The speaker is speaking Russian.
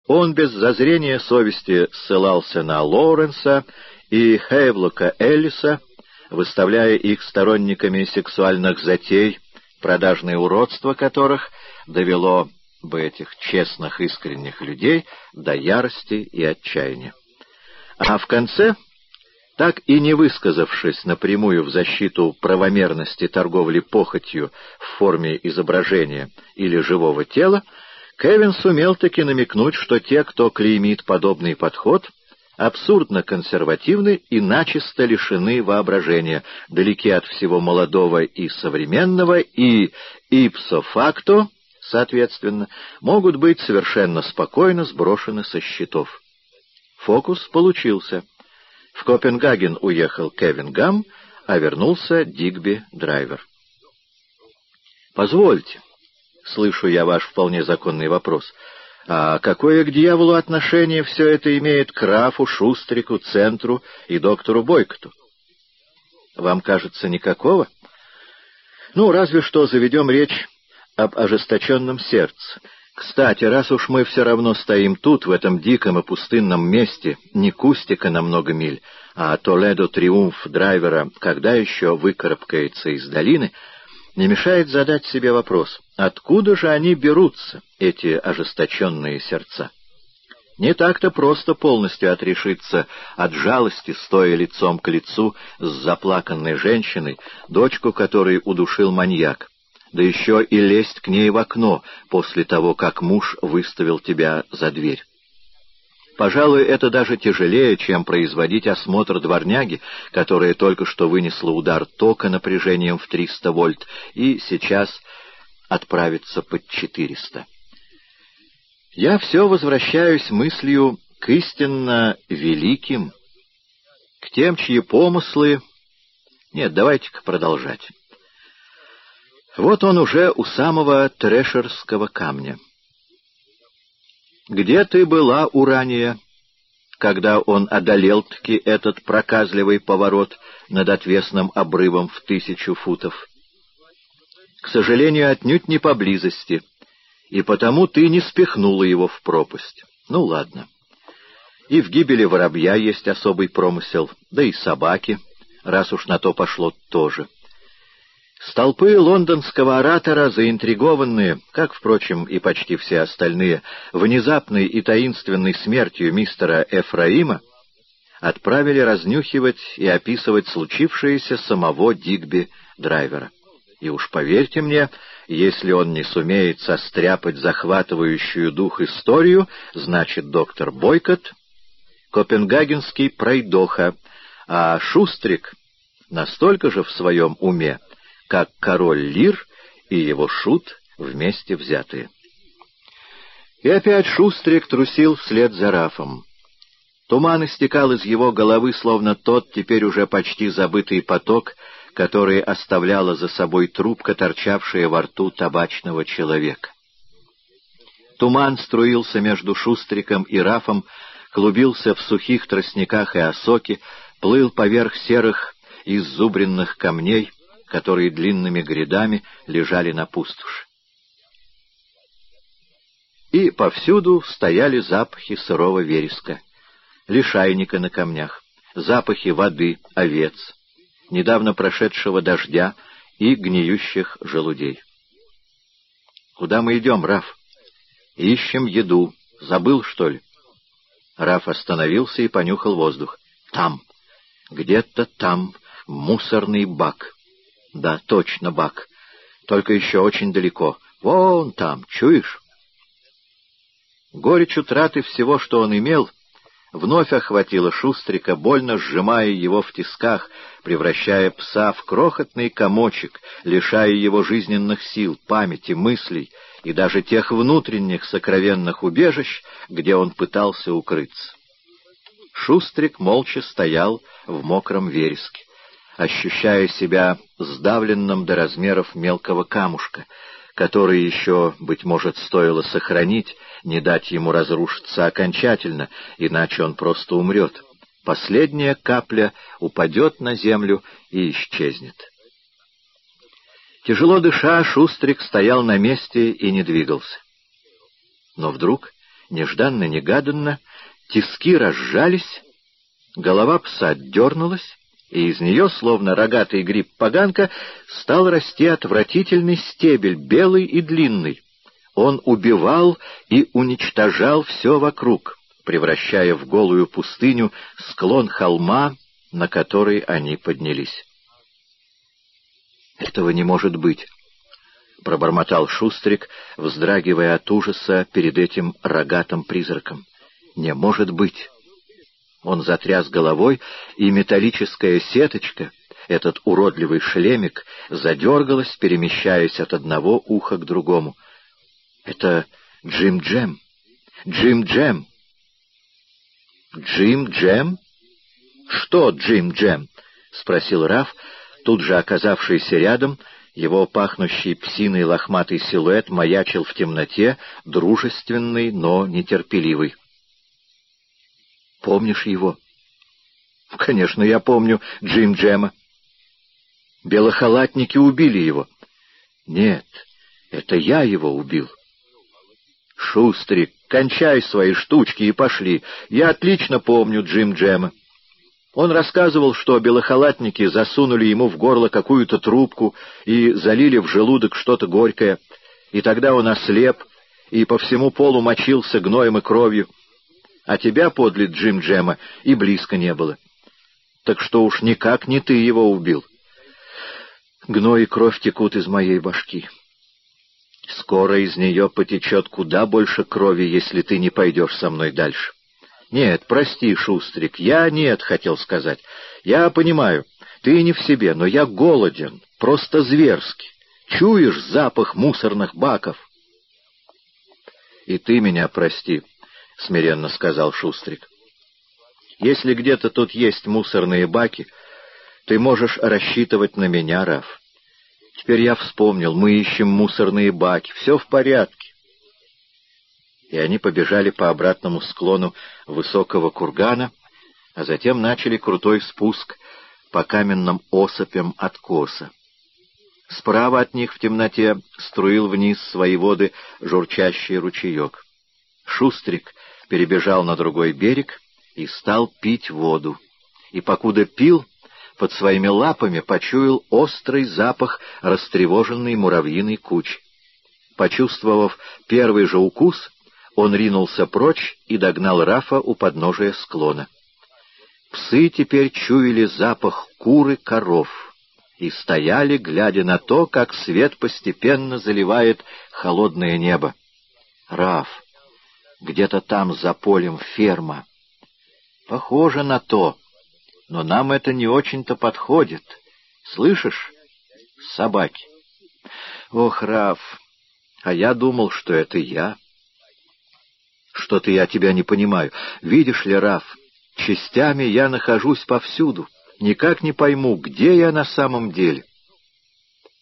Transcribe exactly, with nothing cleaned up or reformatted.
Он без зазрения совести ссылался на Лоуренса и Хейвлока Эллиса, выставляя их сторонниками сексуальных затей, продажное уродство которых довело бы этих честных, искренних людей до ярости и отчаяния. А в конце, так и не высказавшись напрямую в защиту правомерности торговли похотью в форме изображения или живого тела, Кевин сумел таки намекнуть, что те, кто клеймит подобный подход, абсурдно консервативны и начисто лишены воображения, далеки от всего молодого и современного, и ipso facto, соответственно, могут быть совершенно спокойно сброшены со счетов. Фокус получился. В Копенгаген уехал Кевин Гам, а вернулся Дигби Драйвер. «Позвольте, слышу я ваш вполне законный вопрос, а какое к дьяволу отношение все это имеет к Рафу, Шустрику, Центру и доктору Бойкоту? Вам кажется, никакого? Ну, разве что заведем речь об ожесточенном сердце. Кстати, раз уж мы все равно стоим тут, в этом диком и пустынном месте, не кустика на много миль, а Толедо Триумф Драйвера, когда еще выкарабкается из долины, не мешает задать себе вопрос, откуда же они берутся, эти ожесточенные сердца? Не так-то просто полностью отрешиться от жалости, стоя лицом к лицу с заплаканной женщиной, дочку которой удушил маньяк, да еще и лезть к ней в окно после того, как муж выставил тебя за дверь. Пожалуй, это даже тяжелее, чем производить осмотр дворняги, которая только что вынесла удар тока напряжением в триста вольт и сейчас отправится под четыреста. Я все возвращаюсь мыслью к истинно великим, к тем, чьи помыслы... Нет, давайте-ка продолжать. Вот он уже у самого Трешерского камня. Где ты была, Урания, когда он одолел-таки этот проказливый поворот над отвесным обрывом в тысячу футов? К сожалению, отнюдь не поблизости, и потому ты не спихнула его в пропасть. Ну, ладно. И в гибели воробья есть особый промысел, да и собаки, раз уж на то пошло, тоже. Столпы лондонского оратора, заинтригованные, как, впрочем, и почти все остальные, внезапной и таинственной смертью мистера Эфраима, отправили разнюхивать и описывать случившееся самого Дигби Драйвера. И уж поверьте мне, если он не сумеет состряпать захватывающую дух историю, значит, доктор Бойкот — копенгагенский пройдоха, а Шустрик настолько же в своем уме, как король Лир и его шут вместе взятые. И опять Шустрик трусил вслед за Рафом. Туман истекал из его головы, словно тот теперь уже почти забытый поток, который оставляла за собой трубка, торчавшая во рту табачного человека. Туман струился между Шустриком и Рафом, клубился в сухих тростниках и осоке, плыл поверх серых иззубренных камней, которые длинными грядами лежали на пустоши. И повсюду стояли запахи сырого вереска, лишайника на камнях, запахи воды, овец, недавно прошедшего дождя и гниющих желудей. «Куда мы идем, Раф?» «Ищем еду. Забыл, что ли?» Раф остановился и понюхал воздух. «Там, где-то там, мусорный бак». «Да, точно, бак. Только еще очень далеко. Вон там, чуешь?» Горечь утраты всего, что он имел, вновь охватила Шустрика, больно сжимая его в тисках, превращая пса в крохотный комочек, лишая его жизненных сил, памяти, мыслей и даже тех внутренних сокровенных убежищ, где он пытался укрыться. Шустрик молча стоял в мокром вереске, ощущая себя сдавленным до размеров мелкого камушка, который еще, быть может, стоило сохранить, не дать ему разрушиться окончательно, иначе он просто умрет. Последняя капля упадет на землю и исчезнет. Тяжело дыша, Шустрик стоял на месте и не двигался. Но вдруг Нежданно-негаданно тиски разжались, голова пса дернулась, и из нее, словно рогатый гриб-поганка, стал расти отвратительный стебель, белый и длинный. Он убивал и уничтожал все вокруг, превращая в голую пустыню склон холма, на который они поднялись. «Этого не может быть», — пробормотал Шустрик, вздрагивая от ужаса перед этим рогатым призраком. «Не может быть!» Он затряс головой, и металлическая сеточка, этот уродливый шлемик, задергалась, перемещаясь от одного уха к другому. «Это Джим-Джем! Джим-Джем!» «Джим-Джем? Что Джим-Джем?» — спросил Раф, тут же оказавшийся рядом. Его пахнущий псиной лохматый силуэт маячил в темноте, дружественный, но нетерпеливый. «Помнишь его?» «Конечно, я помню Джим-Джема. Белохалатники убили его». «Нет, это я его убил». «Шустрик, кончай свои штучки и пошли. Я отлично помню Джим-Джема. Он рассказывал, что белохалатники засунули ему в горло какую-то трубку и залили в желудок что-то горькое, и тогда он ослеп и по всему полу мочился гноем и кровью, а тебя подле Джим-Джема и близко не было. Так что уж никак не ты его убил. Гной и кровь текут из моей башки. Скоро из нее потечет куда больше крови, если ты не пойдешь со мной дальше. Нет, прости, Шустрик, я нет, хотел сказать. Я понимаю, ты не в себе, но я голоден, просто зверски. Чуешь запах мусорных баков? И ты меня прости, — смиренно сказал Шустрик. Если где-то тут есть мусорные баки, ты можешь рассчитывать на меня, Раф. Теперь я вспомнил, мы ищем мусорные баки, все в порядке. И они побежали по обратному склону высокого кургана, а затем начали крутой спуск по каменным осыпям откоса. Справа от них в темноте струил вниз свои воды журчащий ручеек. Шустрик перебежал на другой берег и стал пить воду. И покуда пил, под своими лапами почуял острый запах растревоженной муравьиной кучи. Почувствовав первый же укус, он ринулся прочь и догнал Рафа у подножия склона. Псы теперь чуяли запах кур и коров и стояли, глядя на то, как свет постепенно заливает холодное небо. «Раф, где-то там за полем ферма». «Похоже на то, но нам это не очень-то подходит. Слышишь? Собаки». «Ох, Раф, а я думал, что это я». «Что-то я тебя не понимаю. Видишь ли, Раф, частями я нахожусь повсюду. Никак не пойму, где я на самом деле.